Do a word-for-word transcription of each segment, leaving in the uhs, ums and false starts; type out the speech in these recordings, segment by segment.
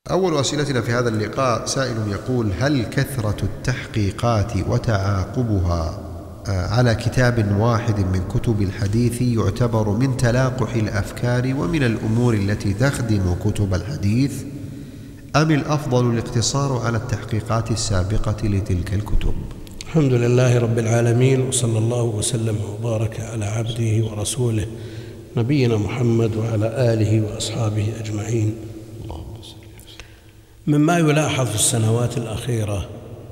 أول أسئلتنا في هذا اللقاء سائل يقول: هل كثرة التحقيقات وتعاقبها على كتاب واحد من كتب الحديث يعتبر من تلاقح الأفكار ومن الأمور التي تخدم كتب الحديث، أم الأفضل الاقتصار على التحقيقات السابقة لتلك الكتب؟ الحمد لله رب العالمين، وصلى الله وسلم وبارك على عبده ورسوله نبينا محمد وعلى آله وأصحابه أجمعين. مما يلاحظ في السنوات الأخيرة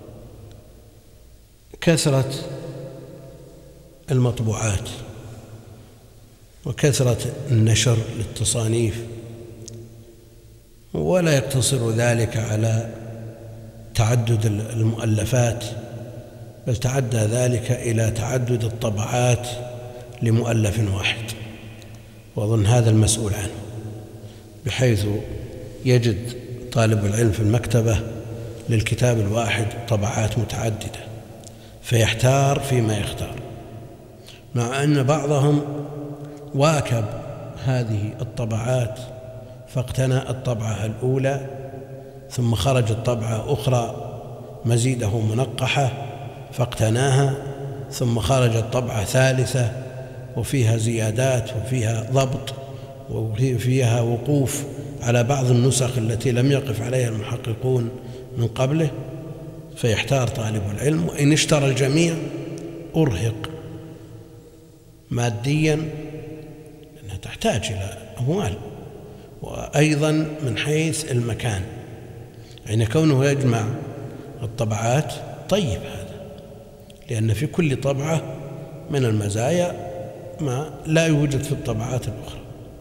كثرة المطبوعات وكثرة النشر للتصانيف، ولا يقتصر ذلك على تعدد المؤلفات، بل تعدى ذلك إلى تعدد الطبعات لمؤلف واحد، وأظن هذا المسؤول عنه، بحيث يجد طالب العلم في المكتبة للكتاب الواحد طبعات متعددة فيحتار فيما يختار، مع أن بعضهم واكب هذه الطبعات فاقتنى الطبعة الأولى، ثم خرجت طبعة أخرى مزيده منقحة فاقتناها، ثم خرجت طبعة ثالثة وفيها زيادات وفيها ضبط وفيها وقوف على بعض النسخ التي لم يقف عليها المحققون من قبله، فيحتار طالب العلم. وإن اشترى الجميع أرهق ماديا، لأنها تحتاج إلى أموال، وأيضا من حيث المكان، يعني كونه يجمع الطبعات طيب هذا، لأن في كل طبعة من المزايا ما لا يوجد في الطبعات الأخرى،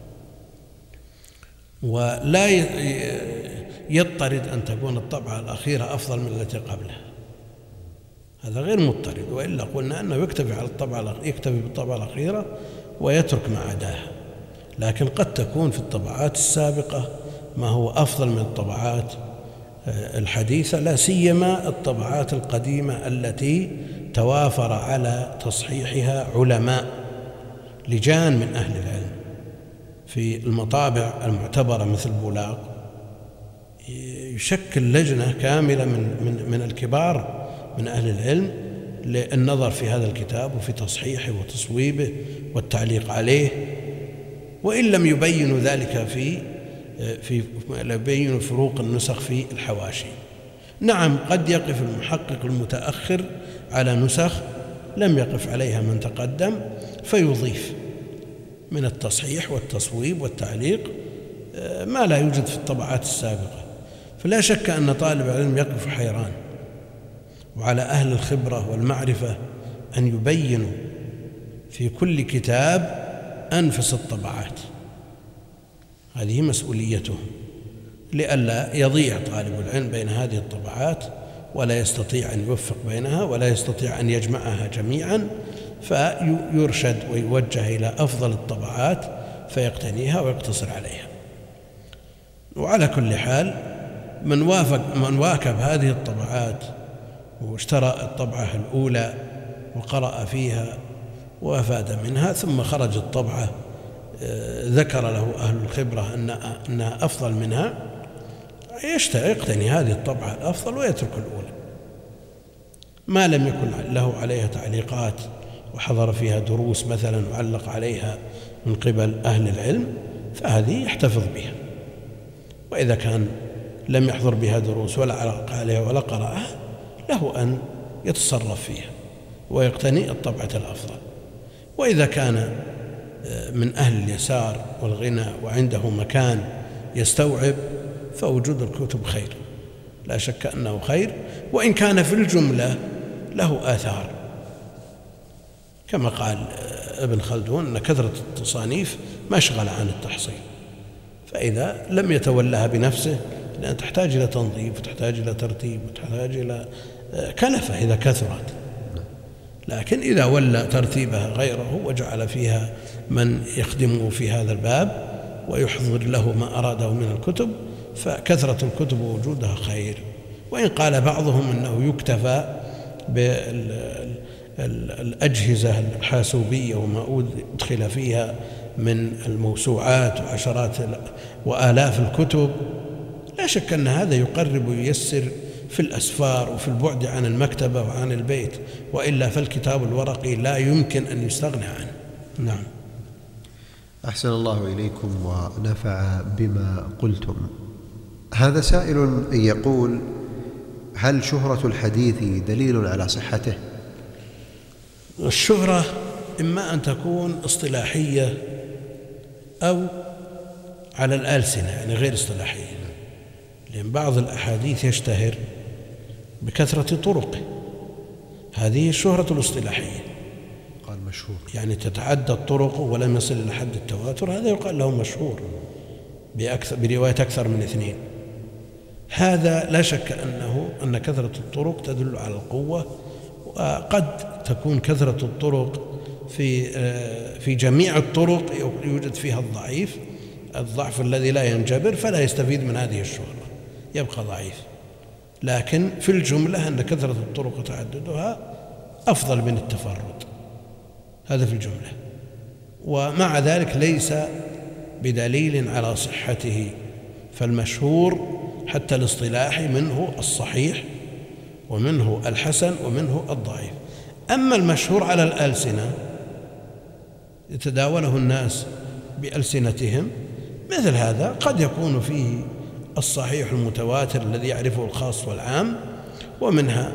ولا يضطرد أن تكون الطبعة الأخيرة أفضل من التي قبلها، هذا غير مضطرد، وإلا قلنا أنه يكتفي على الطبعة يكتفي بالطبعة الأخيرة ويترك ما عداها، لكن قد تكون في الطبعات السابقة ما هو أفضل من الطبعات الحديثة، لا سيما الطبعات القديمة التي توافر على تصحيحها علماء لجان من أهل العلم في المطابع المعتبرة مثل بولاق، يشكل لجنة كاملة من, من, من الكبار من أهل العلم للنظر في هذا الكتاب وفي تصحيحه وتصويبه والتعليق عليه، وإن لم يبينوا ذلك في في يبينوا فروق النسخ في الحواشي. نعم، قد يقف المحقق المتأخر على نسخ لم يقف عليها من تقدم فيضيف من التصحيح والتصويب والتعليق ما لا يوجد في الطبعات السابقة، فلا شك أن طالب العلم يقف حيران، وعلى أهل الخبرة والمعرفة أن يبينوا في كل كتاب أنفس الطبعات، هذه مسؤوليتهم، لئلا يضيع طالب العلم بين هذه الطبعات ولا يستطيع أن يوفق بينها ولا يستطيع أن يجمعها جميعا، فيرشد ويوجه إلى أفضل الطبعات فيقتنيها ويقتصر عليها. وعلى كل حال من وافق من واكب هذه الطبعات واشترى الطبعة الأولى وقرأ فيها وأفاد منها، ثم خرج الطبعة ذكر له أهل الخبرة أنها أفضل منها، يقتني هذه الطبعة الأفضل ويترك الأولى، ما لم يكن له عليها تعليقات وحضر فيها دروس مثلا وعلق عليها من قبل أهل العلم فهذه يحتفظ بها، وإذا كان لم يحضر بها دروس ولا علق عليها ولا قرأها له أن يتصرف فيها ويقتني الطبعة الأفضل. وإذا كان من أهل اليسار والغنى وعنده مكان يستوعب فوجود الكتب خير، لا شك أنه خير، وإن كان في الجملة له آثار، كما قال ابن خلدون أن كثرة التصانيف مشغل عن التحصيل، فإذا لم يتولها بنفسه لأن تحتاج إلى تنظيف وتحتاج إلى ترتيب وتحتاج إلى كلفة إذا كثرت، لكن إذا ولى ترتيبها غيره وجعل فيها من يخدمه في هذا الباب ويحضر له ما أراده من الكتب فكثرة الكتب ووجودها خير. وإن قال بعضهم أنه يكتفى بالأجهزة الحاسوبية وما أدخل فيها من الموسوعات وعشرات وآلاف الكتب، لا لا شك أن هذا يقرب وييسر في الأسفار وفي البعد عن المكتبة وعن البيت، وإلا فالكتاب الورقي لا يمكن أن يستغنى عنه. نعم. أحسن الله إليكم ونفع بما قلتم. هذا سائل يقول: هل شهرة الحديث دليل على صحته؟ الشهرة إما أن تكون اصطلاحية أو على الألسنة، يعني غير اصطلاحية، لأن بعض الأحاديث يشتهر بكثرة طرقه، هذه الشهرة الاصطلاحية. قال مشهور، يعني تتعدى الطرق ولم يصل إلى حد التواتر، هذا يقال له مشهور بأكثر برواية أكثر من اثنين. هذا لا شك أنه أن كثرة الطرق تدل على القوة، وقد تكون كثرة الطرق في في جميع الطرق يوجد فيها الضعيف، الضعف الذي لا ينجبر، فلا يستفيد من هذه الشهرة، يبقى ضعيف. لكن في الجملة أن كثرة الطرق وتعددها أفضل من التفرد، هذا في الجملة. ومع ذلك ليس بدليل على صحته، فالمشهور حتى الاصطلاحي منه الصحيح ومنه الحسن ومنه الضعيف. أما المشهور على الألسنة يتداوله الناس بألسنتهم، مثل هذا قد يكون فيه الصحيح المتواتر الذي يعرفه الخاص والعام، ومنها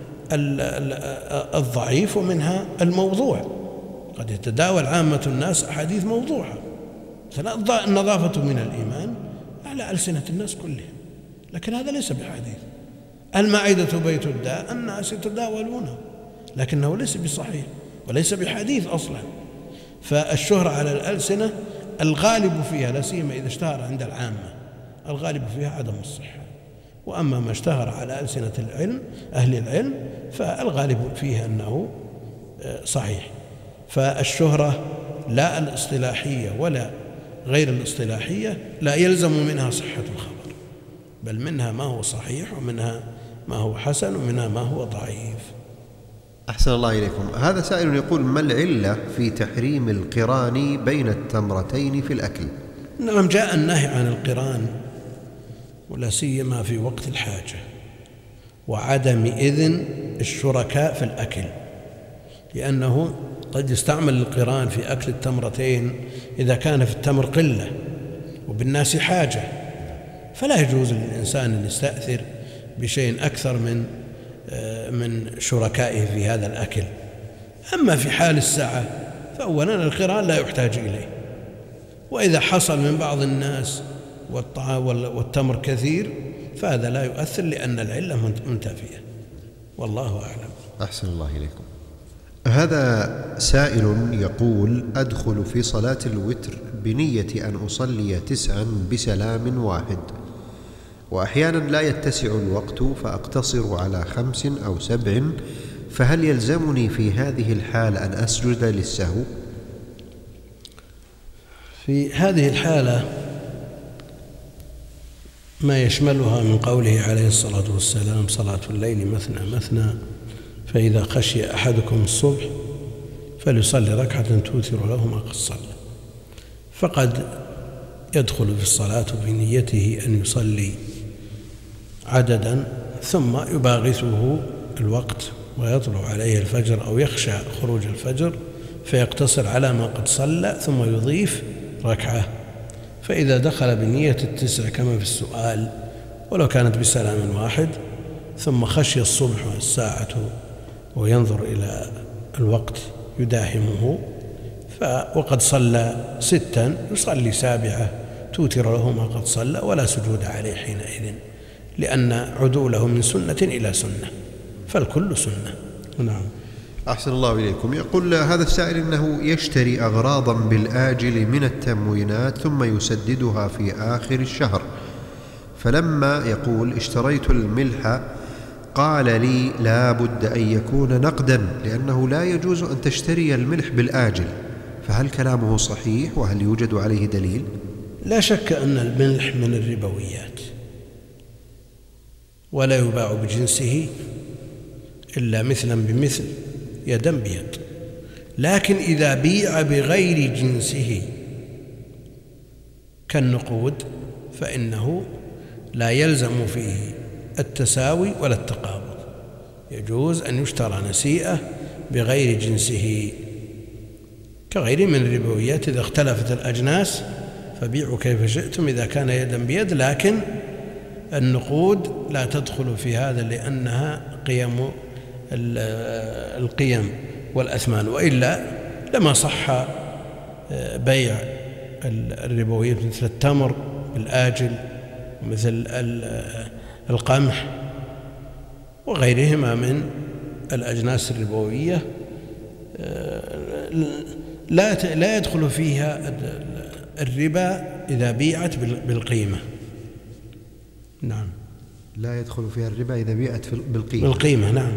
الضعيف ومنها الموضوع. قد يتداول عامة الناس أحاديث موضوعة، مثلا النظافة من الإيمان على ألسنة الناس كلهم، لكن هذا ليس بحديث. المعدة بيت الداء الناس يتداولونه، لكنه ليس بصحيح وليس بحديث أصلا. فالشهرة على الألسنة الغالب فيها، لا سيما إذا اشتهر عند العامة، الغالب فيها عدم الصحة. وأما ما اشتهر على ألسنة العلم أهل العلم فالغالب فيها أنه صحيح. فالشهرة لا الاصطلاحية ولا غير الاصطلاحية لا يلزم منها صحة الخبر، بل منها ما هو صحيح ومنها ما هو حسن ومنها ما هو ضعيف. أحسن الله إليكم. هذا سائل يقول: ما العلة في تحريم القران بين التمرتين في الأكل؟ نعم، جاء النهي عن القران ولا سيما في وقت الحاجة، وعدم إذن الشركاء في الأكل، لأنه قد يستعمل القران في أكل التمرتين إذا كان في التمر قلة وبالناس حاجة، فلا يجوز للإنسان أن يستأثر بشيء أكثر من من شركائه في هذا الأكل. أما في حال السعة فأولا القران لا يحتاج إليه، وإذا حصل من بعض الناس والتمر كثير فهذا لا يؤثر، لأن العلة منتفية، والله أعلم. أحسن الله إليكم. هذا سائل يقول: أدخل في صلاة الوتر بنية أن أصلي تسعا بسلام واحد، وأحيانا لا يتسع الوقت فأقتصر على خمس أو سبع، فهل يلزمني في هذه الحال أن أسجد للسهو؟ في هذه الحالة ما يشملها من قوله عليه الصلاة والسلام: صلاة الليل مثنى مثنى، فإذا خشي أحدكم الصبح فليصلي ركعة توتر له ما قد صلى. فقد يدخل في الصلاة بنيته أن يصلي عددا، ثم يباغته الوقت ويطلع عليه الفجر أو يخشى خروج الفجر فيقتصر على ما قد صلى ثم يضيف ركعة. فإذا دخل بنية التسع كما في السؤال ولو كانت بسلام واحد، ثم خشي الصبح والساعة وينظر إلى الوقت يداهمه وقد صلى ستا، يصلي سابعة توتر له ما قد صلى ولا سجود عليه حينئذ، لأن عدوله من سنة إلى سنة، فالكل سنة. نعم. أحسن الله إليكم. يقول هذا السائل إنه يشتري أغراضا بالآجل من التموينات ثم يسددها في آخر الشهر، فلما يقول اشتريت الملح قال لي لا بد أن يكون نقدا، لأنه لا يجوز أن تشتري الملح بالآجل، فهل كلامه صحيح وهل يوجد عليه دليل؟ لا شك أن الملح من الربويات ولا يباع بجنسه إلا مثلا بمثل يدا بيد، لكن إذا بيع بغير جنسه كالنقود فإنه لا يلزم فيه التساوي ولا التقابض، يجوز أن يشترى نسيئة بغير جنسه، كغيره من الربويات إذا اختلفت الأجناس فبيعوا كيف شئتم إذا كان يدا بيد، لكن النقود لا تدخل في هذا لأنها قيم القيم والأثمان، وإلا لما صح بيع الربويات مثل التمر بالآجل ومثل القمح وغيرهما من الأجناس الربوية لا لا يدخل فيها الربا إذا بيعت بالقيمة. نعم، لا يدخل فيها الربا إذا بيعت بالقيمة. بالقيمة نعم.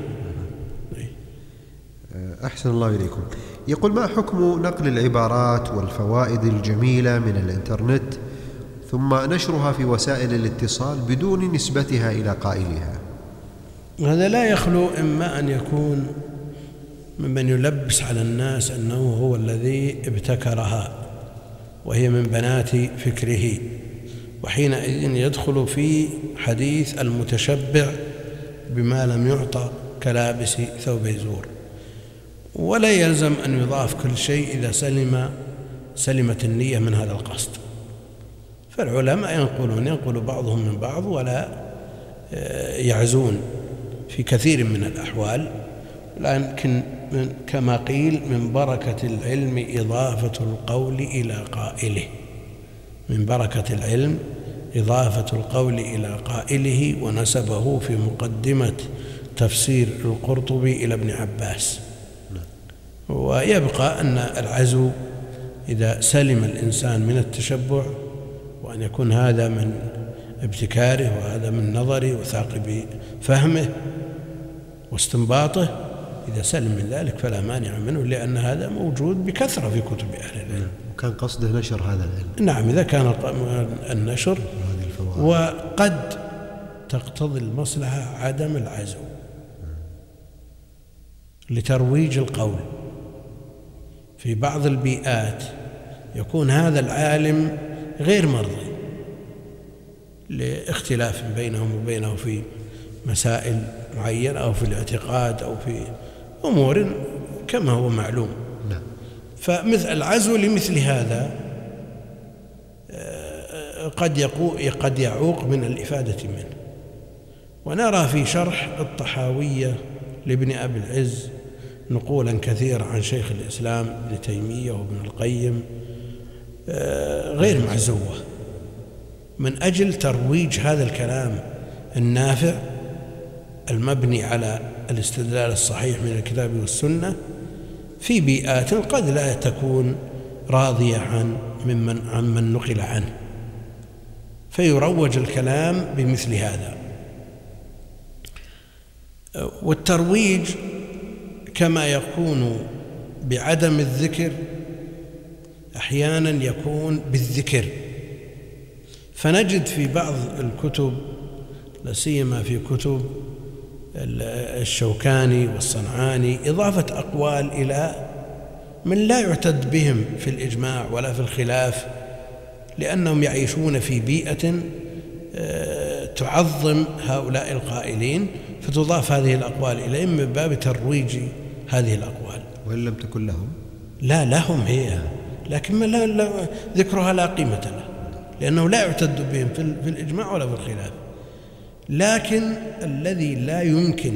أحسن الله إليكم. يقول: ما حكم نقل العبارات والفوائد الجميلة من الإنترنت ثم نشرها في وسائل الاتصال بدون نسبتها إلى قائلها؟ هذا لا يخلو إما أن يكون ممن يلبس على الناس أنه هو الذي ابتكرها وهي من بنات فكره، وحينئذ يدخل في حديث المتشبع بما لم يعطى كلابس ثوب زور. ولا يلزم أن يضاف كل شيء إذا سلم سلمت النية من هذا القصد، فالعلماء ينقلون ينقل بعضهم من بعض ولا يعزون في كثير من الأحوال، لكن كما قيل: من بركة العلم إضافة القول إلى قائله. من بركة العلم إضافة القول إلى قائله، ونسبه في مقدمة تفسير القرطبي إلى ابن عباس. ويبقى أن العزو إذا سلم الإنسان من التشبع، وأن يكون هذا من ابتكاره وهذا من نظره وثاقب فهمه واستنباطه، إذا سلم من ذلك فلا مانع منه، لأن هذا موجود بكثرة في كتب أهل العلم. وكان قصده نشر هذا العلم. نعم، إذا كان النشر، وقد تقتضي المصلحة عدم العزو لترويج القول. في بعض البيئات يكون هذا العالم غير مرضي لاختلاف بينهم وبينه في مسائل معينة أو في الاعتقاد أو في أمور كما هو معلوم. فمثل العزو لمثل هذا قد قد يعوق من الإفادة منه. ونرى في شرح الطحاوية لابن أبي العز نقولا كثيرة عن شيخ الإسلام ابن تيمية وابن القيم غير معزوة من أجل ترويج هذا الكلام النافع المبني على الاستدلال الصحيح من الكتاب والسنة في بيئات قد لا تكون راضية عن ممن عن من نقل عنه، فيروج الكلام بمثل هذا. والترويج كما يكون بعدم الذكر أحيانا يكون بالذكر، فنجد في بعض الكتب لا سيما في كتب الشوكاني والصنعاني إضافة أقوال إلى من لا يعتد بهم في الإجماع ولا في الخلاف، لأنهم يعيشون في بيئة تعظم هؤلاء القائلين، فتضاف هذه الأقوال إليهم من باب ترويج هذه الأقوال. وإن لم تكن لهم؟ لا، لهم هي، لكن لا لا ذكرها لا قيمة له، لأنه لا يعتد بهم في الإجماع ولا في الخلاف. لكن الذي لا يمكن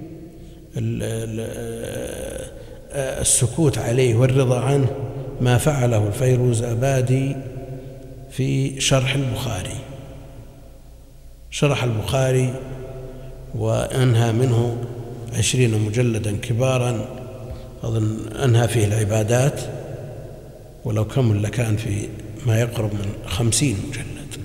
السكوت عليه والرضا عنه ما فعله الفيروز أبادي في شرح البخاري. شرح البخاري وأنهى منه عشرين مجلدا كبارا، أظن أنهى فيه العبادات، ولو كمل لكان في ما يقرب من خمسين مجلد،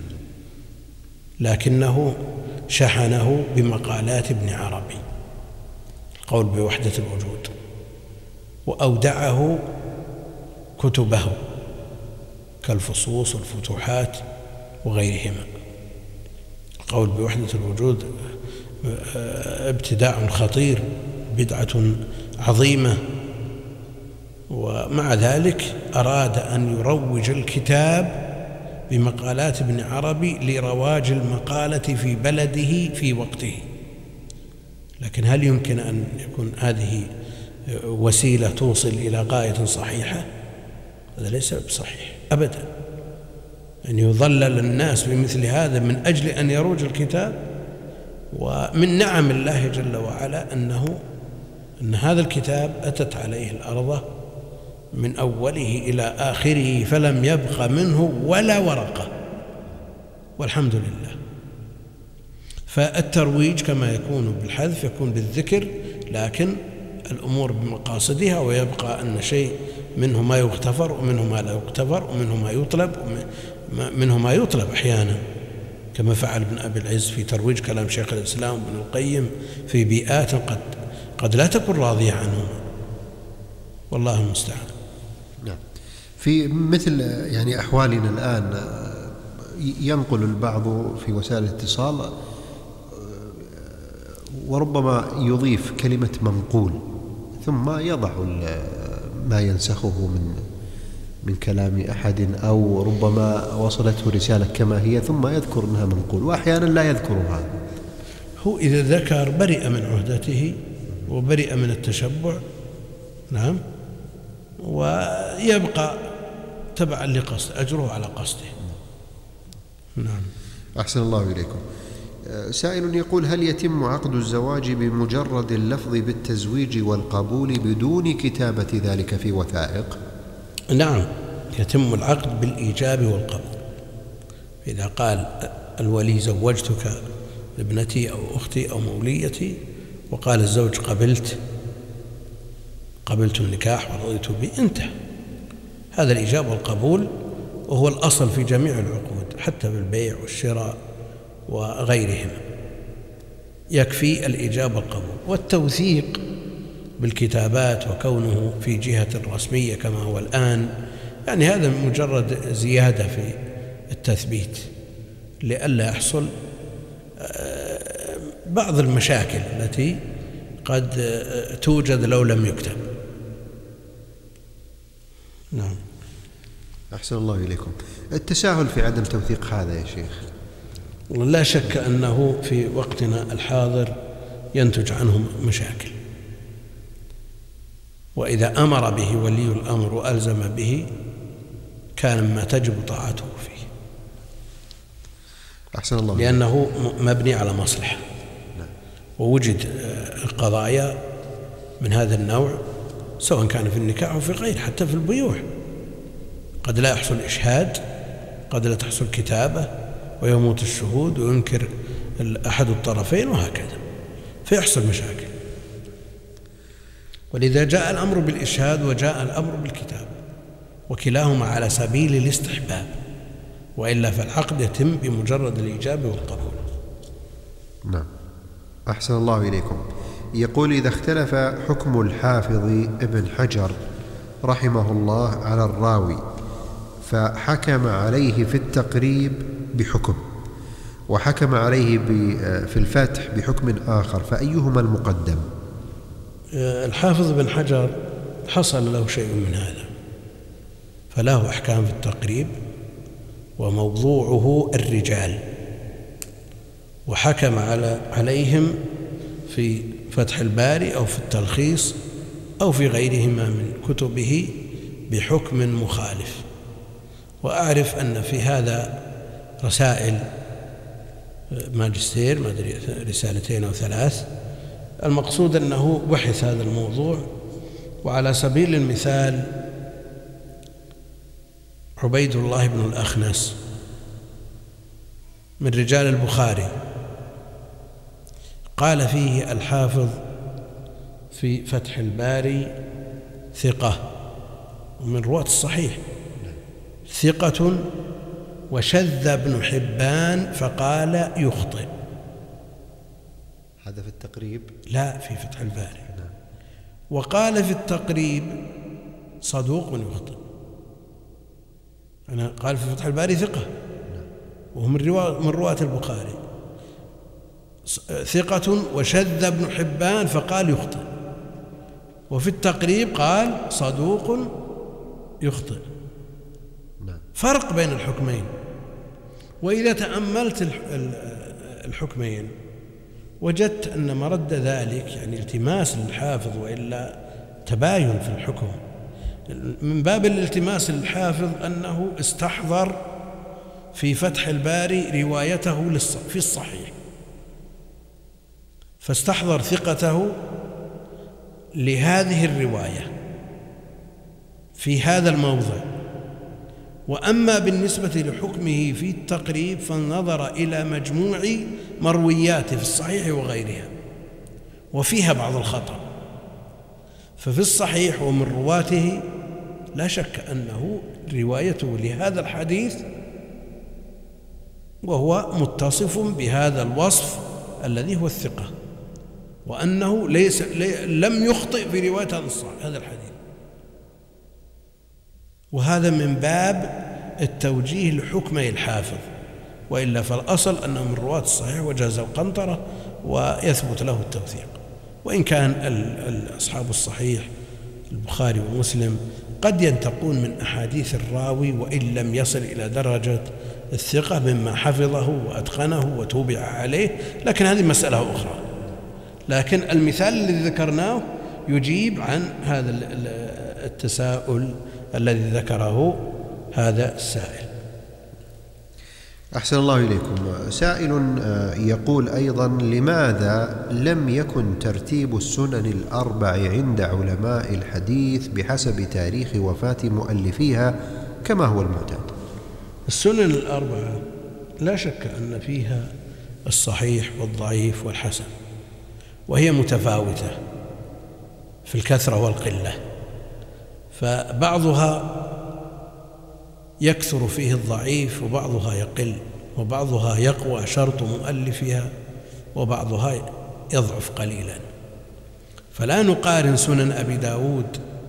لكنه شحنه بمقالات ابن عربي القول بوحدة الوجود، وأودعه كتبه كالفصوص والفتوحات وغيرهما. القول بوحدة الوجود ابتداع خطير، بدعة عظيمة، ومع ذلك أراد أن يروج الكتاب بمقالات ابن عربي لرواج المقالة في بلده في وقته. لكن هل يمكن أن يكون هذه وسيلة توصل إلى غاية صحيحة؟ هذا ليس بصحيح أبدا، أن يضلل الناس بمثل هذا من أجل أن يروج الكتاب. ومن نعم الله جل وعلا أنه أن هذا الكتاب أتت عليه الأرض من أوله إلى آخره فلم يبق منه ولا ورقة، والحمد لله. فالترويج كما يكون بالحذف يكون بالذكر، لكن الأمور بمقاصدها، ويبقى أن شيء منه ما يغتفر ومنه ما لا يغتفر ومنه ما يطلب ومنه ما يطلب أحيانا، كما فعل ابن أبي العز في ترويج كلام شيخ الإسلام ابن القيم في بيئات قد قد لا تكون راضية عنه، والله المستعان. نعم. في مثل يعني أحوالنا الآن ينقل البعض في وسائل الاتصال وربما يضيف كلمة منقول ثم يضع ما ينسخه من من كلام أحد، أو ربما وصلته رسالة كما هي ثم يذكر أنها منقول، وأحيانا لا يذكرها. هو إذا ذكر برئ من عهدته وبرئ من التشبع، نعم، ويبقى تبعا لقصد أجره على قصده. نعم. أحسن الله إليكم. سائل يقول: هل يتم عقد الزواج بمجرد اللفظ بالتزويج والقبول بدون كتابة ذلك في وثائق؟ نعم، يتم العقد بالإيجاب والقبول. إذا قال الولي زوجتك لابنتي أو أختي أو موليتي، وقال الزوج قبلت قبلت النكاح ورضيت به، انتهى. هذا الإيجاب والقبول، وهو الأصل في جميع العقود حتى بالبيع والشراء وغيرهما، يكفي الإيجاب والقبول. والتوثيق بالكتابات وكونه في جهة رسمية كما هو الآن، يعني هذا مجرد زيادة في التثبيت لئلا يحصل بعض المشاكل التي قد توجد لو لم يكتب. نعم. أحسن الله إليكم. التساهل في عدم توثيق هذا يا شيخ، لا شك أنه في وقتنا الحاضر ينتج عنه مشاكل، وإذا أمر به ولي الأمر وألزم به كان مما تجب طاعته فيه. أحسن الله، لأنه مبني على مصلحة. ووجد قضايا من هذا النوع سواء كان في النكاح أو في غيره، حتى في البيوع قد لا يحصل إشهاد، قد لا تحصل كتابة، ويموت الشهود وينكر أحد الطرفين وهكذا، فيحصل مشاكل. ولذا جاء الأمر بالإشهاد وجاء الأمر بالكتاب، وكلاهما على سبيل الاستحباب، وإلا فالعقد يتم بمجرد الإيجاب والقبول. نعم. أحسن الله إليكم. يقول: إذا اختلف حكم الحافظ ابن حجر رحمه الله على الراوي فحكم عليه في التقريب بحكم وحكم عليه في الفتح بحكم آخر، فأيهما المقدم؟ الحافظ ابن حجر حصل له شيء من هذا، فله أحكام في التقريب وموضوعه الرجال، وحكم على عليهم في فتح الباري أو في التلخيص أو في غيرهما من كتبه بحكم مخالف. وأعرف أن في هذا رسائل ماجستير، ما أدري رسالتين أو ثلاث. المقصود أنه بحث هذا الموضوع. وعلى سبيل المثال عبيد الله بن الأخنس من رجال البخاري قال فيه الحافظ في فتح الباري ثقة ومن رواة الصحيح، ثقة وشذ ابن حبان فقال يخطئ. هذا في التقريب؟ لا، في فتح الباري. وقال في التقريب صدوق من يخطئ. أنا قال في فتح الباري ثقة وهو من رواة البخاري، ثقة وشذ ابن حبان فقال يخطئ. وفي التقريب قال صدوق يخطئ. فرق بين الحكمين. وإذا تأملت الحكمين وجدت أن مرد ذلك يعني التماس للحافظ وإلا تباين في الحكم. من باب الالتماس للحافظ أنه استحضر في فتح الباري روايته في الصحيح، فاستحضر ثقته لهذه الرواية في هذا الموضع. وأما بالنسبة لحكمه في التقريب فنظر إلى مجموع مروياته في الصحيح وغيرها وفيها بعض الخطأ، ففي الصحيح ومن رواته لا شك أنه روايته لهذا الحديث وهو متصف بهذا الوصف الذي هو الثقة، وأنه ليس لم يخطئ في رواية هذا الحديث. وهذا من باب التوجيه لحكمي الحافظ، وإلا فالأصل أنه من رواة الصحيح وجاز القنطرة ويثبت له التوثيق. وإن كان أصحاب الصحيح البخاري ومسلم قد ينتقون من أحاديث الراوي وإن لم يصل إلى درجة الثقة مما حفظه وأتقنه وتوبع عليه، لكن هذه مسألة أخرى. لكن المثال الذي ذكرناه يجيب عن هذا التساؤل الذي ذكره هذا السائل. أحسن الله إليكم. سائل يقول أيضا: لماذا لم يكن ترتيب السنن الأربع عند علماء الحديث بحسب تاريخ وفاة مؤلفيها كما هو المعتاد؟ السنن الأربعة لا شك أن فيها الصحيح والضعيف والحسن، وهي متفاوتة في الكثرة والقلة، فبعضها يكثر فيه الضعيف وبعضها يقل، وبعضها يقوى شرط مؤلفها وبعضها يضعف قليلا. فلا نقارن سنن أبي داود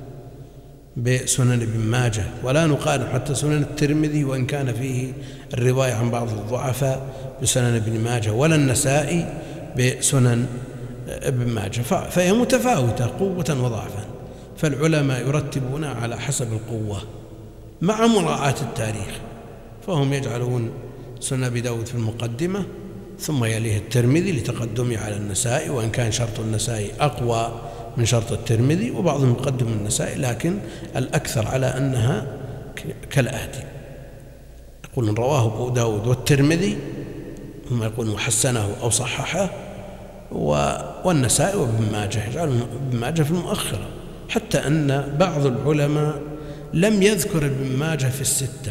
بسنن ابن ماجه، ولا نقارن حتى سنن الترمذي وإن كان فيه الرواية عن بعض الضعفاء بسنن ابن ماجه، ولا النسائي بسنن ابن ماجه، فهي متفاوتة قوة وضعفا. فالعلماء يرتبون على حسب القوة مع مراعاة التاريخ، فهم يجعلون سنن أبي داود في المقدمة ثم يليه الترمذي لتقدمه على النسائي، وإن كان شرط النسائي أقوى من شرط الترمذي، وبعضهم يقدم النسائي، لكن الأكثر على أنها كالآتي: يقولون رواه أبو داود والترمذي، هم يقولون حسنه أو صححه، والنسائي وابن ماجه، يجعلون ابن ماجه في المؤخرة، حتى أن بعض العلماء لم يذكر ابن ماجه في الستة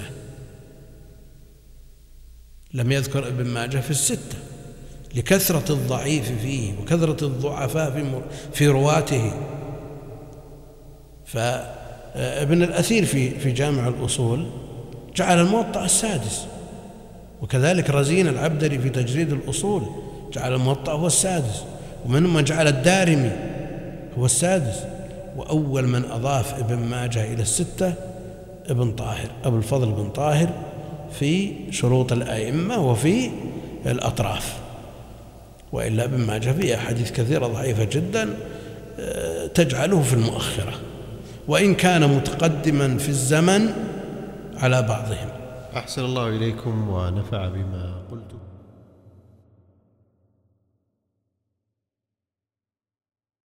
لم يذكر ابن ماجه في الستة لكثرة الضعيف فيه وكثرة الضعفاء في في رواته. فابن الأثير في في جامع الأصول جعل الموطأ السادس، وكذلك رزين العبدري في تجريد الأصول جعل الموطأ هو السادس، ومنهم من جعل الدارمي هو السادس. وأول من أضاف ابن ماجه إلى الستة ابن طاهر، أبو الفضل بن طاهر، في شروط الأئمة وفي الأطراف. وإلا ابن ماجه فيه أحاديث كثيرة ضعيفة جدا تجعله في المؤخرة، وإن كان متقدما في الزمن على بعضهم. أحسن الله إليكم ونفع بما قلتم.